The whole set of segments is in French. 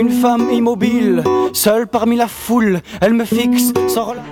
Une femme immobile, seule parmi la foule, elle me fixe sans relâche.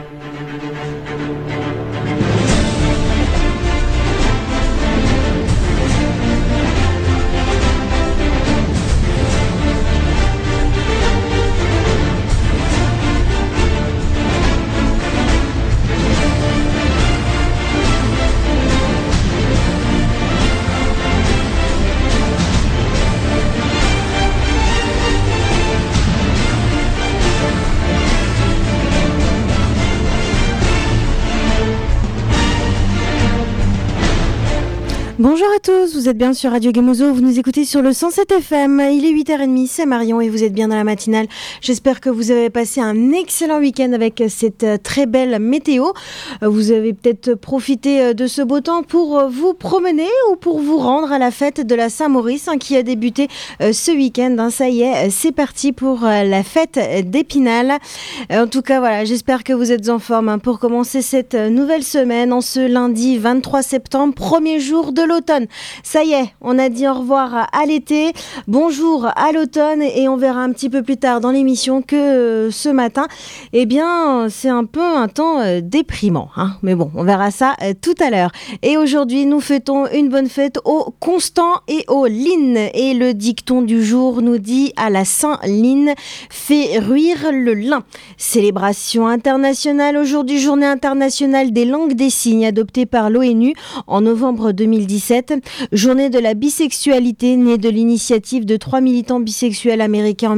Bonjour à tous, vous êtes bien sur Radio Gemozo, vous nous écoutez sur le 107 FM, il est 8h30, c'est Marion et vous êtes bien dans la matinale. J'espère que vous avez passé un excellent week-end avec cette très belle météo. Vous avez peut-être profité de ce beau temps pour vous promener ou pour vous rendre à la fête de la Saint-Maurice qui a débuté ce week-end. Ça y est, c'est parti pour la fête d'Épinal. En tout cas, voilà, j'espère que vous êtes en forme pour commencer cette nouvelle semaine en ce lundi 23 septembre, premier jour de l'automne. Ça y est, on a dit au revoir à l'été, bonjour à l'automne et on verra un petit peu plus tard dans l'émission que ce matin, eh bien, c'est un peu un temps déprimant, hein. Mais bon, on verra ça tout à l'heure. Et aujourd'hui, nous fêtons une bonne fête au Constant et au Lynn. Et le dicton du jour nous dit à la Saint-Lynn, fait ruire le lin. Célébration internationale aujourd'hui, journée internationale des langues des signes adoptée par l'ONU en novembre 2017. Journée de la bisexualité née de l'initiative de 3 militants bisexuels américains en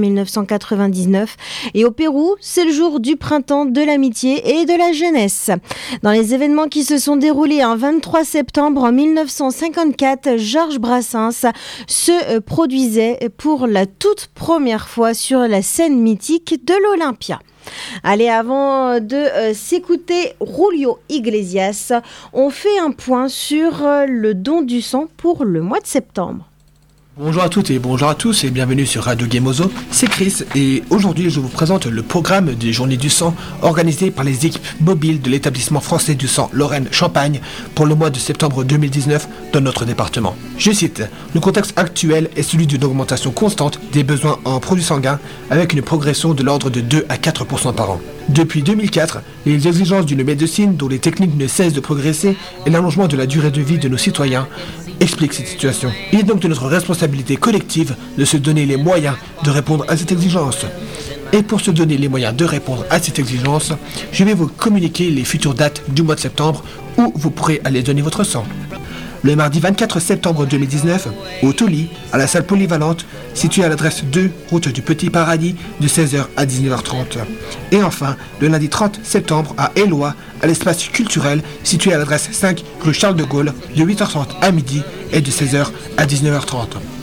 1999. Et au Pérou, c'est le jour du printemps de l'amitié et de la jeunesse. Dans les événements qui se sont déroulés un 23 septembre en 1954, Georges Brassens se produisait pour la toute première fois sur la scène mythique de l'Olympia. Allez, avant de s'écouter Julio Iglesias, on fait un point sur le don du sang pour le mois de septembre. Bonjour à toutes et bonjour à tous et bienvenue sur Radio Gemozo, c'est Chris et aujourd'hui je vous présente le programme des Journées du sang organisées par les équipes mobiles de l'établissement français du sang Lorraine-Champagne pour le mois de septembre 2019 dans notre département. Je cite, le contexte actuel est celui d'une augmentation constante des besoins en produits sanguins avec une progression de l'ordre de 2 à 4% par an. Depuis 2004, les exigences d'une médecine dont les techniques ne cessent de progresser et l'allongement de la durée de vie de nos citoyens expliquent cette situation. Il est donc de notre responsabilité collective de se donner les moyens de répondre à cette exigence. Et pour se donner les moyens de répondre à cette exigence, je vais vous communiquer les futures dates du mois de septembre où vous pourrez aller donner votre sang. Le mardi 24 septembre 2019, au Toli, à la salle polyvalente, située à l'adresse 2, route du Petit Paradis, de 16h à 19h30. Et enfin, le lundi 30 septembre, à Éloie, à l'espace culturel, situé à l'adresse 5, rue Charles de Gaulle, de 8h30 à midi et de 16h à 19h30.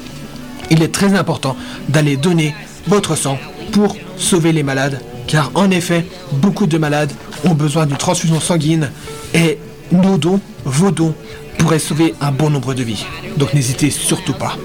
Il est très important d'aller donner votre sang pour sauver les malades, car en effet, beaucoup de malades ont besoin d'une transfusion sanguine et nos dons, vos dons, pourrait sauver un bon nombre de vies. Donc n'hésitez surtout pas.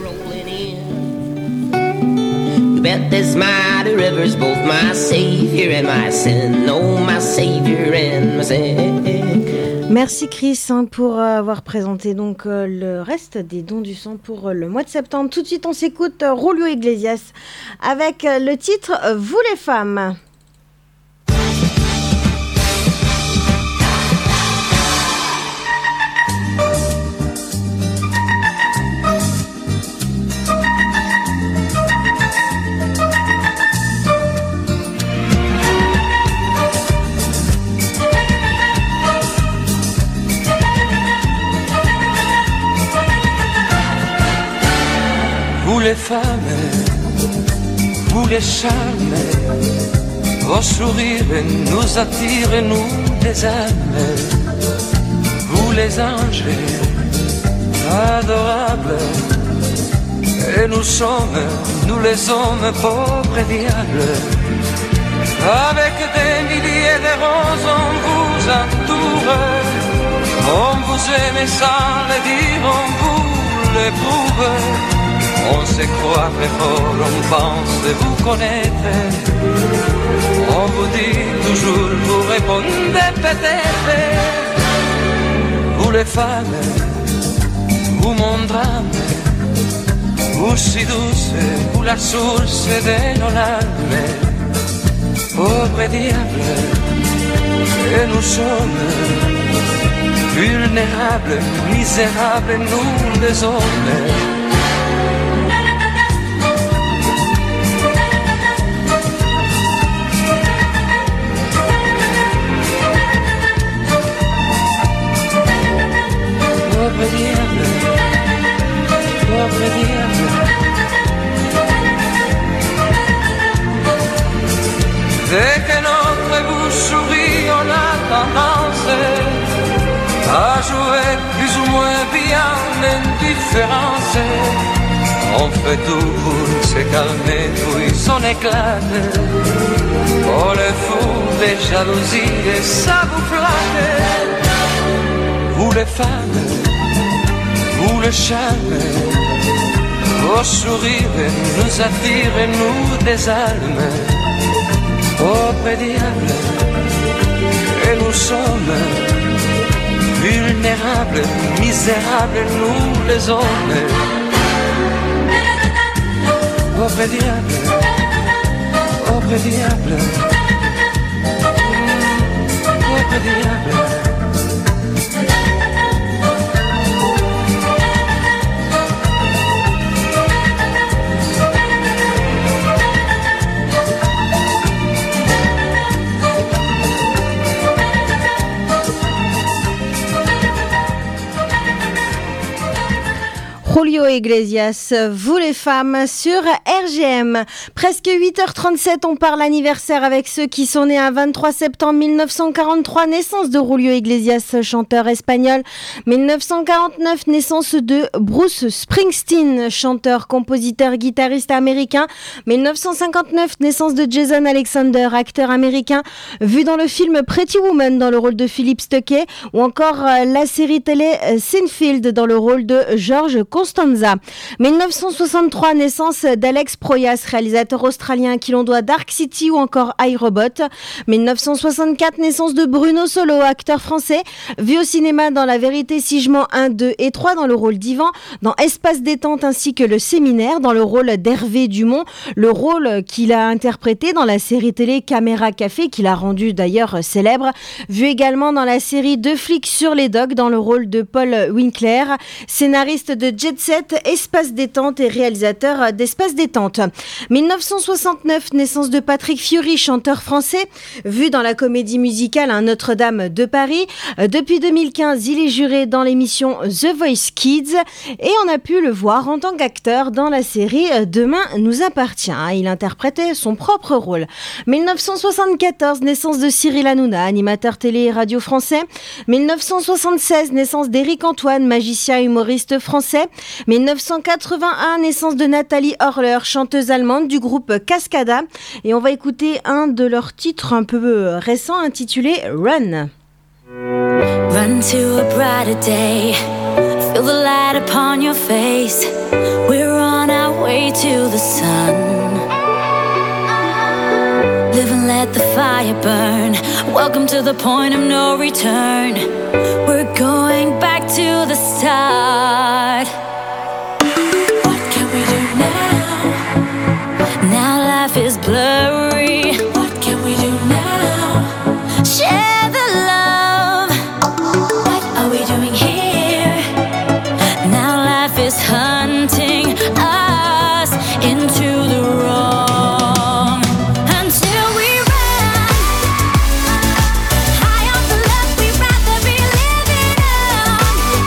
Merci Chris pour avoir présenté donc le reste des dons du sang pour le mois de septembre. Tout de suite on s'écoute Julio Iglesias avec le titre Vous les femmes. Vous les femmes, vous les charmes, vos sourires nous attirent et nous les aiment. Vous les anges, adorables, et nous sommes, nous les hommes pauvres et diables. Avec des milliers de roses on vous entoure, on vous aime sans le dire, on vous l'éprouve. On se croit très fort, on pense vous connaître. On vous dit toujours, vous répondez peut-être. Vous les femmes, vous mon drame, Così dulce fu la source de nos larmes, pauvre diable, et nous sommes vulnérables, misérables, nous les hommes. Pauvre diable, pauvre diable. Dès que notre bouche sourit, on a tendance à jouer plus ou moins bien l'indifférence. On fait tout pour se calmer, puis on éclate. Oh le fou des jalousies, et ça vous flatte. Vous les femmes, vous le charme, vos sourires nous attirent et nous désalment. Pauvre diable, et nous sommes vulnérables, misérables, nous les hommes. Pauvre diable, pauvre diable, pauvre diable. Julio Iglesias, vous les femmes, sur RGM. Presque 8h37, on parle anniversaire avec ceux qui sont nés un 23 septembre 1943, naissance de Julio Iglesias, chanteur espagnol. 1949, naissance de Bruce Springsteen, chanteur, compositeur, guitariste américain. 1959, naissance de Jason Alexander, acteur américain, vu dans le film Pretty Woman dans le rôle de Philip Stuckey, ou encore la série télé Seinfeld dans le rôle de George Costanza. 1963, naissance d'Alex Proyas, réalisateur australien à qui l'on doit Dark City ou encore iRobot. 1964, naissance de Bruno Solo, acteur français, vu au cinéma dans La Vérité si je mens 1, 2 et 3 dans le rôle d'Ivan, dans Espace détente ainsi que Le Séminaire dans le rôle d'Hervé Dumont, le rôle qu'il a interprété dans la série télé Caméra Café, qu'il a rendu d'ailleurs célèbre, vu également dans la série Deux flics sur les docks dans le rôle de Paul Winkler, scénariste de Jet Set, Espace détente et réalisateur d'Espace détente. 1969, naissance de Patrick Fiori, chanteur français, vu dans la comédie musicale Notre-Dame de Paris. Depuis 2015, il est juré dans l'émission The Voice Kids et on a pu le voir en tant qu'acteur dans la série Demain nous appartient. Il interprétait son propre rôle. 1974, naissance de Cyril Hanouna, animateur télé et radio français. 1976, naissance d'Éric Antoine, magicien et humoriste français. 1981, naissance de Nathalie Horler, chanteuse allemande du groupe Cascada. Et on va écouter un de leurs titres un peu récents intitulé Run. Run to a brighter day. Feel the light upon your face. We're on our way to the sun. Live and let the fire burn. Welcome to the point of no return. We're going back to the start. Now life is blurry. What can we do now? Share the love. What are we doing here? Now life is hunting us into the wrong. Until we run high off the love we'd rather be living on.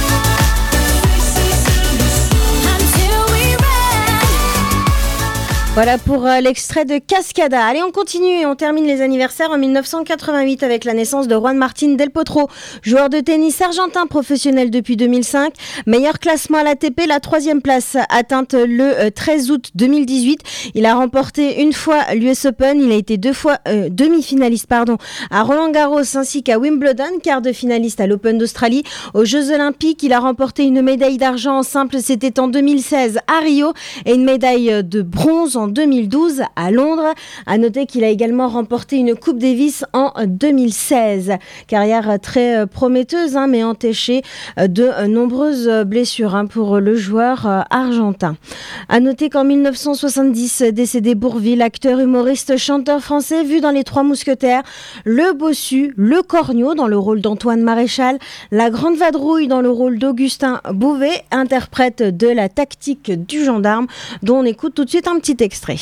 Until we run. Voilà pour l'extrait de Cascada. Allez, on continue et on termine les anniversaires en 1988 avec la naissance de Juan Martín del Potro, joueur de tennis argentin professionnel depuis 2005. Meilleur classement à l'ATP, la 3e place atteinte le 13 août 2018. Il a remporté une fois l'US Open, il a été 2 fois demi-finaliste à Roland Garros ainsi qu'à Wimbledon, quart de finaliste à l'Open d'Australie. Aux Jeux Olympiques, il a remporté une médaille d'argent en simple, c'était en 2016 à Rio, et une médaille de bronze en 2012 à Londres. À noter qu'il a également remporté une Coupe Davis en 2016. Carrière très prometteuse, mais entachée de nombreuses blessures pour le joueur argentin. À noter qu'en 1970, décédé Bourvil, acteur, humoriste, chanteur français, vu dans Les Trois Mousquetaires, Le Bossu, Le Corneau dans le rôle d'Antoine Maréchal, La Grande Vadrouille dans le rôle d'Augustin Bouvet, interprète de La Tactique du gendarme, dont on écoute tout de suite un petit extrait.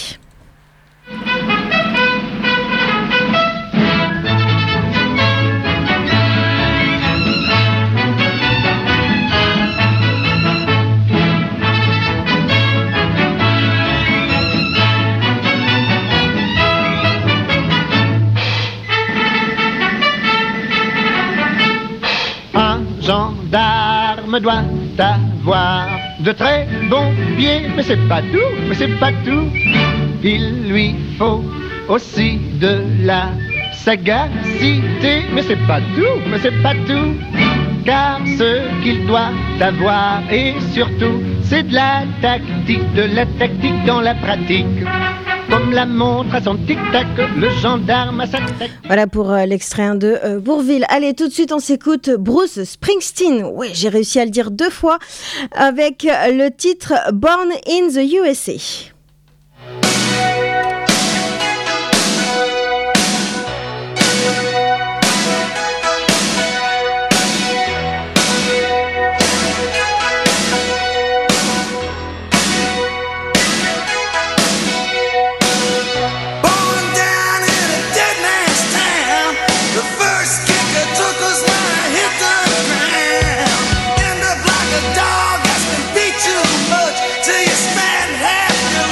Un gendarme doit avoir de très bons pieds, mais c'est pas tout. Il lui faut aussi de la sagacité, mais c'est pas tout. Car ce qu'il doit avoir, et surtout, c'est de la tactique dans la pratique. Comme la montre à son tic-tac, le gendarme à sa tac. Voilà pour l'extrait de Bourvil. Allez, tout de suite, on s'écoute Bruce Springsteen. Oui, j'ai réussi à le dire 2 fois avec le titre Born in the USA. Dog has been beat too much till you spend half your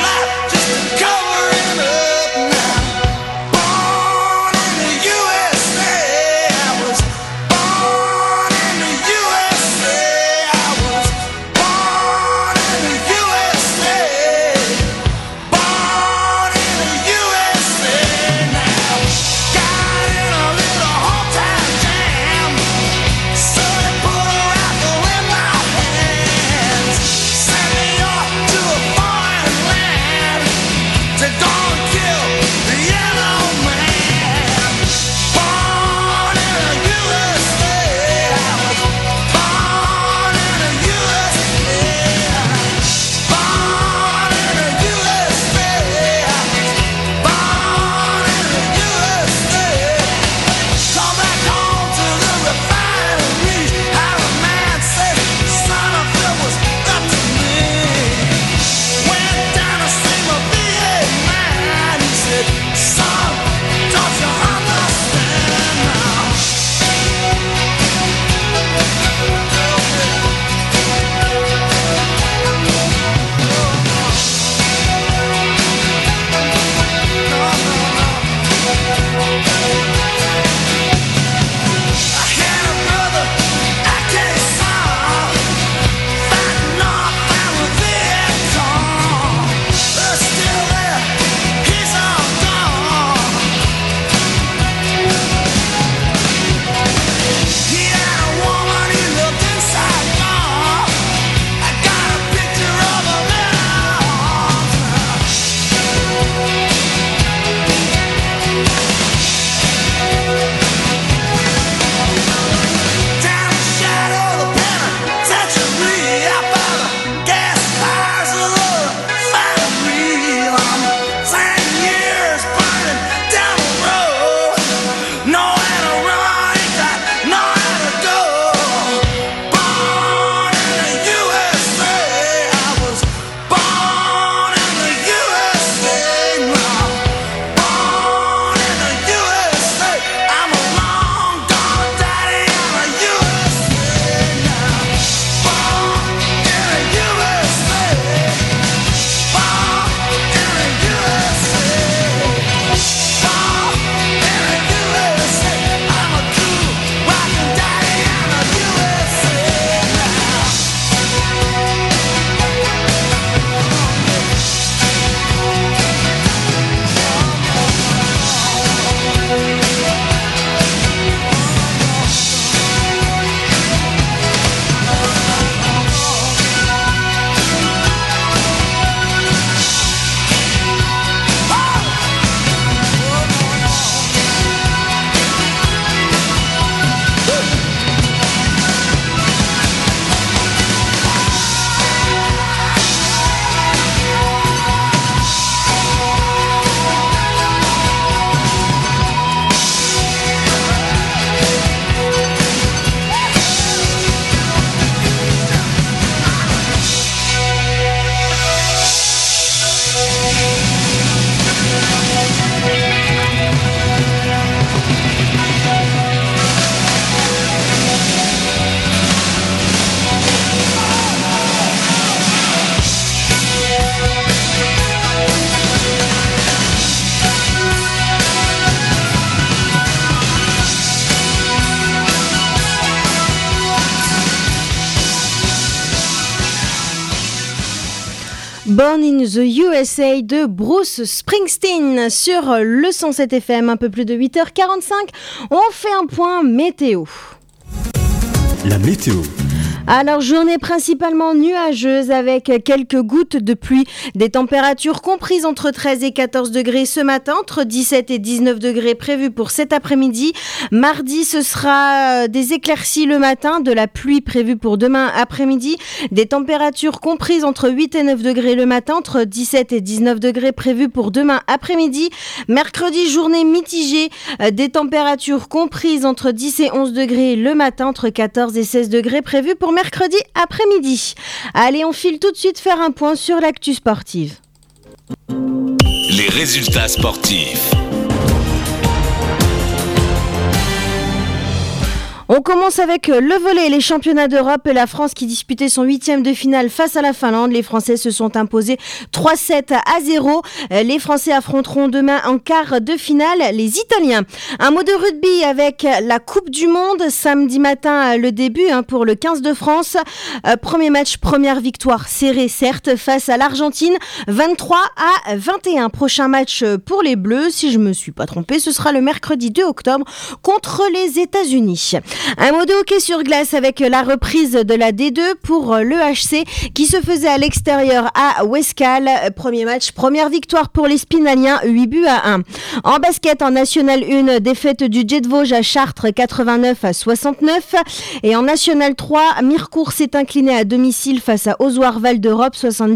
Born in the USA de Bruce Springsteen sur le 107 FM, un peu plus de 8h45. On fait un point météo. La météo. Alors, journée principalement nuageuse avec quelques gouttes de pluie. Des températures comprises entre 13 et 14 degrés ce matin, entre 17 et 19 degrés prévus pour cet après-midi. Mardi, ce sera des éclaircies le matin, de la pluie prévue pour demain après-midi. Des températures comprises entre 8 et 9 degrés le matin, entre 17 et 19 degrés prévus pour demain après-midi. Mercredi, journée mitigée, des températures comprises entre 10 et 11 degrés le matin, entre 14 et 16 degrés prévus pour mercredi après-midi. Allez, on file tout de suite faire un point sur l'actu sportive. Les résultats sportifs. On commence avec le volley, les championnats d'Europe et la France qui disputait son 8e de finale face à la Finlande. Les Français se sont imposés 3-7-0. Les Français affronteront demain en quart de finale les Italiens. Un mot de rugby avec la Coupe du Monde. Samedi matin, le début pour le 15 de France. Premier match, première victoire serrée certes face à l'Argentine. 23-21. Prochain match pour les Bleus. Si je me suis pas trompée, ce sera le mercredi 2 octobre contre les États-Unis. Un mot de hockey sur glace avec la reprise de la D2 pour l'EHC qui se faisait à l'extérieur à Ouescal. Premier match, première victoire pour les Spinaliens, 8-1. En basket, en National 1, défaite du Jet de Vosges à Chartres, 89-69. Et en National 3, Mirecourt s'est incliné à domicile face à Ozoir Val d'Europe,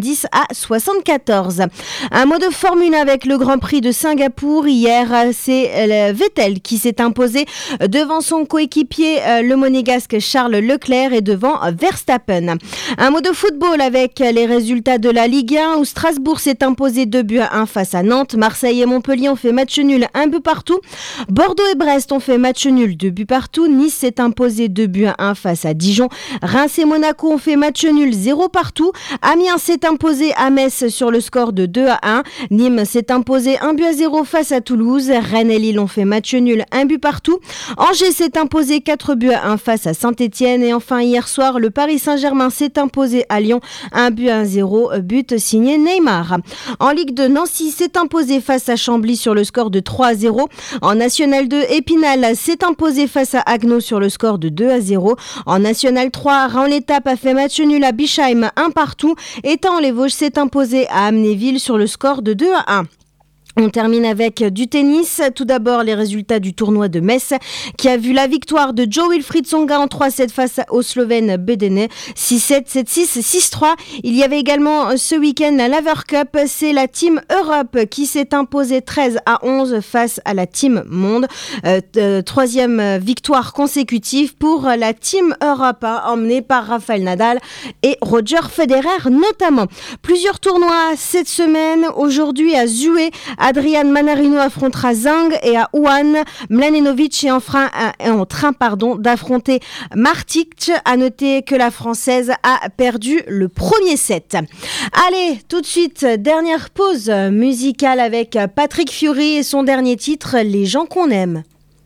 70-74. Un mot de Formule 1 avec le Grand Prix de Singapour. Hier, c'est Vettel qui s'est imposé devant son coéquipier le monégasque Charles Leclerc et devant Verstappen. Un mot de football avec les résultats de la Ligue 1 où Strasbourg s'est imposé 2-1 face à Nantes. Marseille et Montpellier ont fait match nul 1 but partout. Bordeaux et Brest ont fait match nul 2 buts partout. Nice s'est imposé 2-1 face à Dijon. Reims et Monaco ont fait match nul 0 partout. Amiens s'est imposé à Metz sur le score de 2-1. Nîmes s'est imposé 1-0 face à Toulouse. Rennes et Lille ont fait match nul 1 but partout. Angers s'est imposé 4-1 face à Saint-Etienne. Et enfin, hier soir, le Paris Saint-Germain s'est imposé à Lyon 1-0, but signé Neymar. En Ligue 2, Nancy s'est imposé face à Chambly sur le score de 3-0. En National 2, Épinal s'est imposé face à Agno sur le score de 2-0. En National 3, Raon-l'Étape a fait match nul à Bischheim 1 partout. Et Thaon-les-Vosges s'est imposé à Amnéville sur le score de 2-1. On termine avec du tennis. Tout d'abord, les résultats du tournoi de Metz qui a vu la victoire de Jo-Wilfried Tsonga en 3-7 face au Slovène Bedene. 6-7, 7-6, 6-3. Il y avait également ce week-end la Laver Cup. C'est la Team Europe qui s'est imposée 13-11 face à la Team Monde. Troisième victoire consécutive pour la Team Europe, emmenée par Rafael Nadal et Roger Federer notamment. Plusieurs tournois cette semaine. Aujourd'hui à Zhuhai, Adrian Manarino affrontera Zhang et à Wuhan, Mladenovic est en train d'affronter Martic. À noter que la Française a perdu le premier set. Allez, tout de suite, dernière pause musicale avec Patrick Fiori et son dernier titre, Les gens qu'on aime.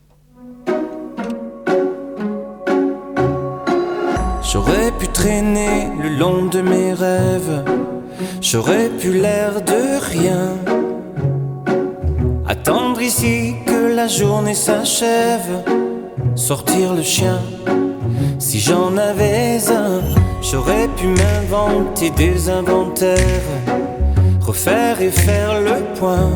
J'aurais pu traîner le long de mes rêves, j'aurais pu l'air de rien, attendre ici que la journée s'achève, sortir le chien. Si j'en avais un, j'aurais pu m'inventer des inventaires, refaire et faire le point.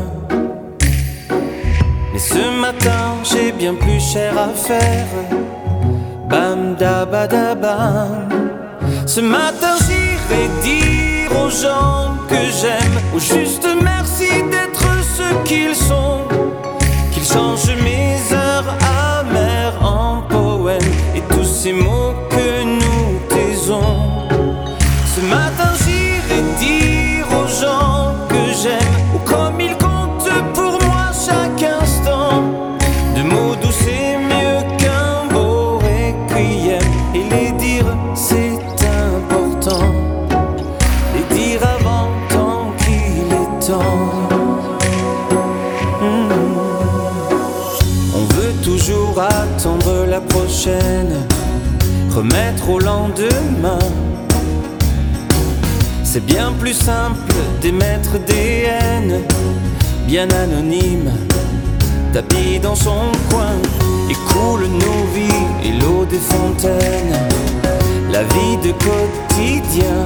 Mais ce matin, j'ai bien plus cher à faire. Bam da ba da bam. Ce matin, j'irai dire aux gens que j'aime, ou juste merci d'être ce qu'ils sont, qu'ils changent mes heures amères en poèmes et tous ces mots que nous taisons. Ce matin j'irai dire aux gens que j'aime, ou comme ils comptent pour moi chaque instant, de mots doux c'est mieux qu'un beau requiem, et les dire c'est important, les dire avant tant qu'il est temps. Toujours attendre la prochaine, remettre au lendemain. C'est bien plus simple d'émettre des haines, bien anonymes, tapis dans son coin. Et coule nos vies et l'eau des fontaines, la vie de quotidien.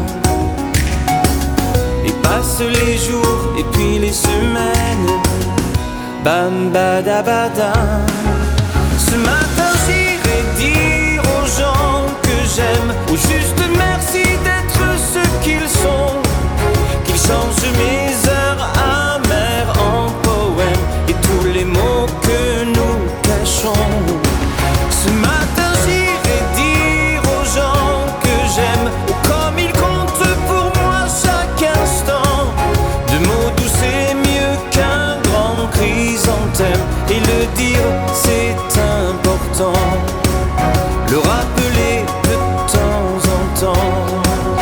Et passent les jours et puis les semaines, bam badabada. Ce matin j'irai dire aux gens que j'aime, ou juste merci d'être ce qu'ils sont, qu'ils changent mes heures amères en poèmes et tous les mots que nous cachons. Ce matin j'irai dire aux gens que j'aime, ou comme ils comptent pour moi chaque instant. De mots doux c'est mieux qu'un grand chrysanthème, et le dire c'est important, le rappeler de temps en temps.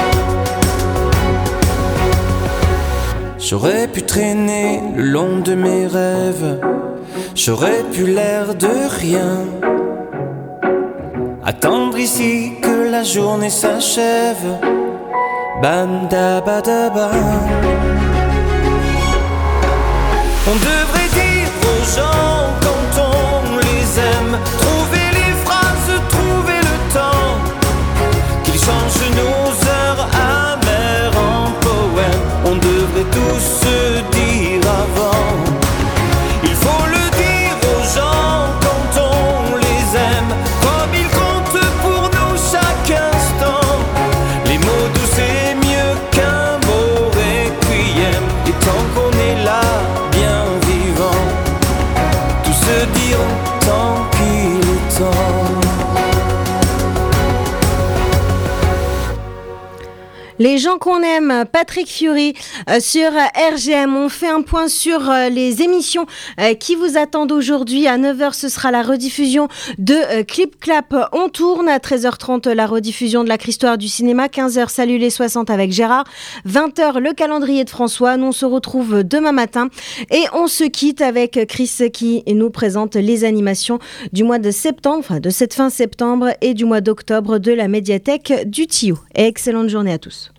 J'aurais pu traîner le long de mes rêves, j'aurais pu l'air de rien, attendre ici que la journée s'achève, bam dabadaba. On devrait dire aux gens quand on les aime, trouver les phrases, trouver le temps, qu'ils changent nos heures amères en poèmes. On devrait tous se dire avant. Il faut le dire aux gens quand on les aime, comme ils comptent pour nous chaque instant. Les mots doux c'est mieux qu'un beau requiem, et tant qu'on est là, bien vivant, tout se dire tant qu'il est temps. Les gens qu'on aime, Patrick Fiori sur RGM. On fait un point sur les émissions qui vous attendent aujourd'hui. À 9h, ce sera la rediffusion de Clip Clap. On tourne à 13h30, la rediffusion de la Histoire du cinéma. 15h, Salut les 60 avec Gérard. 20h, le calendrier de François. Nous, on se retrouve demain matin et on se quitte avec Chris qui nous présente les animations du mois de septembre, enfin de cette fin septembre et du mois d'octobre de la médiathèque du Tillot. Et excellente journée à tous.